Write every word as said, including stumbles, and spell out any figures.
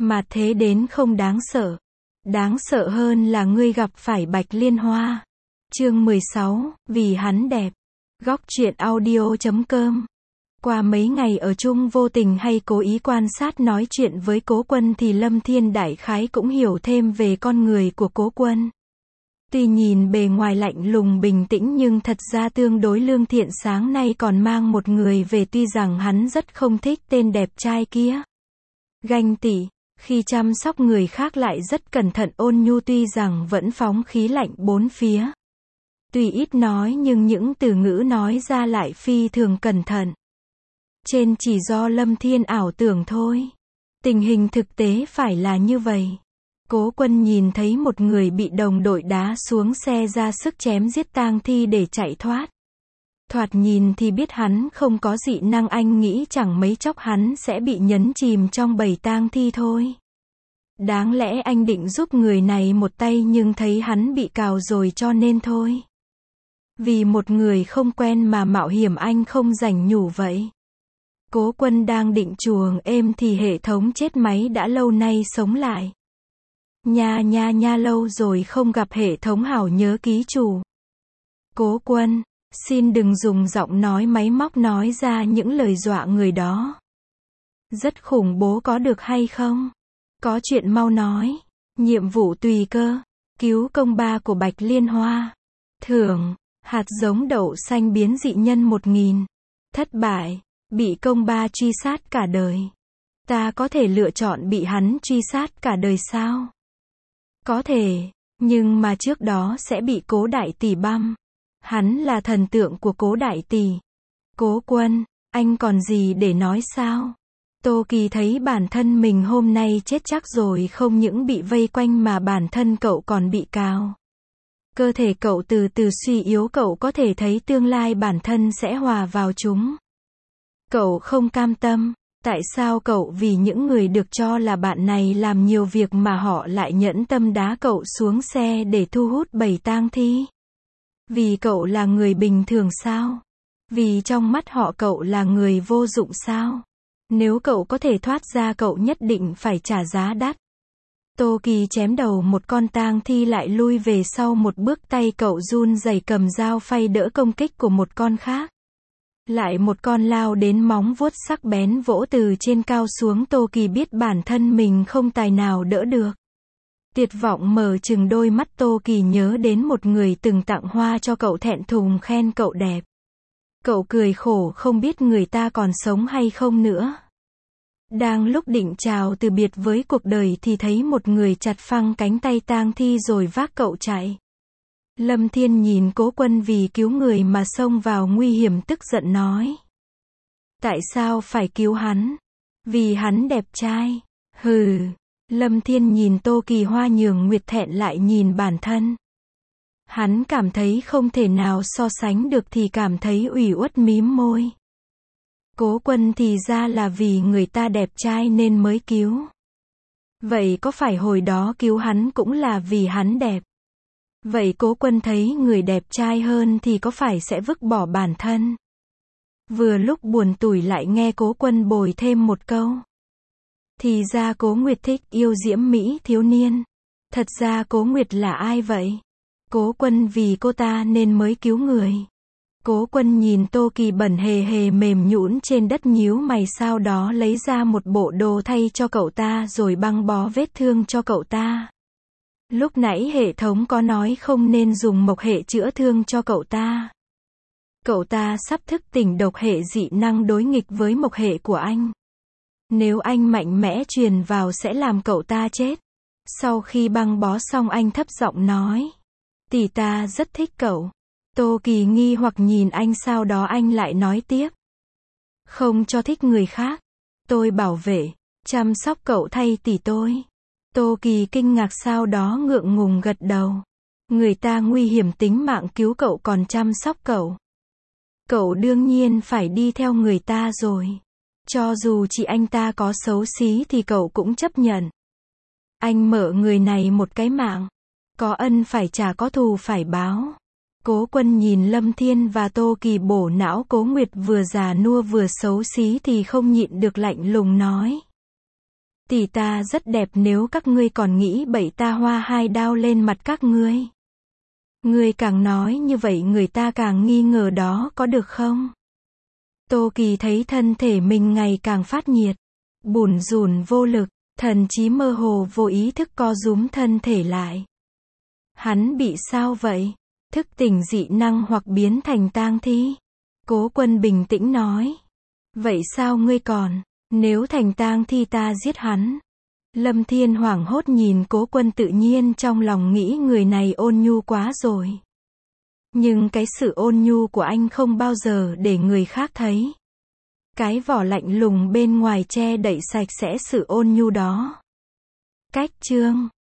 Mà thế đến không đáng sợ. Đáng sợ hơn là ngươi gặp phải Bạch Liên Hoa. Chương mười sáu, vì hắn đẹp. Góc truyện audio chấm com. Qua mấy ngày ở chung vô tình hay cố ý quan sát nói chuyện với Cố Quân thì Lâm Thiên đại khái cũng hiểu thêm về con người của Cố Quân. Tuy nhìn bề ngoài lạnh lùng bình tĩnh nhưng thật ra tương đối lương thiện, sáng nay còn mang một người về, tuy rằng hắn rất không thích tên đẹp trai kia. Ganh tị, khi chăm sóc người khác lại rất cẩn thận ôn nhu, tuy rằng vẫn phóng khí lạnh bốn phía. Tuy ít nói nhưng những từ ngữ nói ra lại phi thường cẩn thận. Trên chỉ do Lâm Thiên ảo tưởng thôi. Tình hình thực tế phải là như vậy. Cố Quân nhìn thấy một người bị đồng đội đá xuống xe ra sức chém giết tang thi để chạy thoát. Thoạt nhìn thì biết hắn không có dị năng, anh nghĩ chẳng mấy chốc hắn sẽ bị nhấn chìm trong bầy tang thi thôi. Đáng lẽ anh định giúp người này một tay nhưng thấy hắn bị cào rồi cho nên thôi. Vì một người không quen mà mạo hiểm anh không rảnh nhủ vậy. Cố Quân đang định chuồng êm thì hệ thống chết máy đã lâu nay sống lại. Nha nha nha, lâu rồi không gặp hệ thống, hảo nhớ ký chủ. Cố Quân, xin đừng dùng giọng nói máy móc nói ra những lời dọa người đó. Rất khủng bố có được hay không? Có chuyện mau nói. Nhiệm vụ tùy cơ. Cứu công ba của Bạch Liên Hoa. Thưởng, hạt giống đậu xanh biến dị nhân một nghìn. Thất bại, bị công ba truy sát cả đời. Ta có thể lựa chọn bị hắn truy sát cả đời sao? Có thể, nhưng mà trước đó sẽ bị Cố đại tỷ băm. Hắn là thần tượng của Cố đại tỷ. Cố Quân, anh còn gì để nói sao? Tô Kỳ thấy bản thân mình hôm nay chết chắc rồi, không những bị vây quanh mà bản thân cậu còn bị cào. Cơ thể cậu từ từ suy yếu, cậu có thể thấy tương lai bản thân sẽ hòa vào chúng. Cậu không cam tâm. Tại sao cậu vì những người được cho là bạn này làm nhiều việc mà họ lại nhẫn tâm đá cậu xuống xe để thu hút bầy tang thi? Vì cậu là người bình thường sao? Vì trong mắt họ cậu là người vô dụng sao? Nếu cậu có thể thoát ra cậu nhất định phải trả giá đắt. Tô Kỳ chém đầu một con tang thi lại lui về sau một bước, tay cậu run rẩy cầm dao phay đỡ công kích của một con khác. Lại một con lao đến, móng vuốt sắc bén vỗ từ trên cao xuống. Tô Kỳ biết bản thân mình không tài nào đỡ được. Tuyệt vọng mở trừng đôi mắt. Tô Kỳ nhớ đến một người từng tặng hoa cho cậu, thẹn thùng khen cậu đẹp. Cậu cười khổ không biết người ta còn sống hay không nữa. Đang lúc định chào từ biệt với cuộc đời thì thấy một người chặt phăng cánh tay tang thi rồi vác cậu chạy. Lâm Thiên nhìn Cố Quân vì cứu người mà xông vào nguy hiểm, tức giận nói. Tại sao phải cứu hắn? Vì hắn đẹp trai. Hừ. Lâm Thiên nhìn Tô Kỳ hoa nhường nguyệt, thẹn lại nhìn bản thân. Hắn cảm thấy không thể nào so sánh được thì cảm thấy ủy uất mím môi. Cố Quân thì ra là vì người ta đẹp trai nên mới cứu. Vậy có phải hồi đó cứu hắn cũng là vì hắn đẹp? Vậy Cố Quân thấy người đẹp trai hơn thì có phải sẽ vứt bỏ bản thân? Vừa lúc buồn tủi lại nghe Cố Quân bồi thêm một câu. Thì ra Cố Nguyệt thích yêu diễm mỹ thiếu niên. Thật ra Cố Nguyệt là ai vậy? Cố Quân vì cô ta nên mới cứu người. Cố Quân nhìn Tô Kỳ bẩn hề hề mềm nhũn trên đất nhíu mày, sau đó lấy ra một bộ đồ thay cho cậu ta rồi băng bó vết thương cho cậu ta. Lúc nãy hệ thống có nói không nên dùng mộc hệ chữa thương cho cậu ta. Cậu ta sắp thức tỉnh, độc hệ dị năng đối nghịch với mộc hệ của anh. Nếu anh mạnh mẽ truyền vào sẽ làm cậu ta chết. Sau khi băng bó xong anh thấp giọng nói. Tỷ ta rất thích cậu. Tô Kỳ nghi hoặc nhìn anh, sau đó anh lại nói tiếp. Không cho thích người khác. Tôi bảo vệ, chăm sóc cậu thay tỷ tôi. Tô Kỳ kinh ngạc sau đó ngượng ngùng gật đầu. Người ta nguy hiểm tính mạng cứu cậu còn chăm sóc cậu. Cậu đương nhiên phải đi theo người ta rồi. Cho dù chị anh ta có xấu xí thì cậu cũng chấp nhận. Anh mở người này một cái mạng. Có ân phải trả, có thù phải báo. Cố Quân nhìn Lâm Thiên và Tô Kỳ bổ não. Cố Nguyệt vừa già nua vừa xấu xí thì không nhịn được lạnh lùng nói. Tỷ ta rất đẹp, nếu các ngươi còn nghĩ bậy ta hoa hai đao lên mặt các ngươi. Ngươi càng nói như vậy người ta càng nghi ngờ đó có được không? Tô Kỳ thấy thân thể mình ngày càng phát nhiệt, bủn rủn vô lực, thần trí mơ hồ vô ý thức co rúm thân thể lại. Hắn bị sao vậy? Thức tỉnh dị năng hoặc biến thành tang thi? Cố Quân bình tĩnh nói. Vậy sao ngươi còn? Nếu thành tang thi ta giết hắn. Lâm Thiên hoảng hốt nhìn Cố Quân, tự nhiên trong lòng nghĩ người này ôn nhu quá rồi. Nhưng cái sự ôn nhu của anh không bao giờ để người khác thấy. Cái vỏ lạnh lùng bên ngoài che đậy sạch sẽ sự ôn nhu đó. Cách chương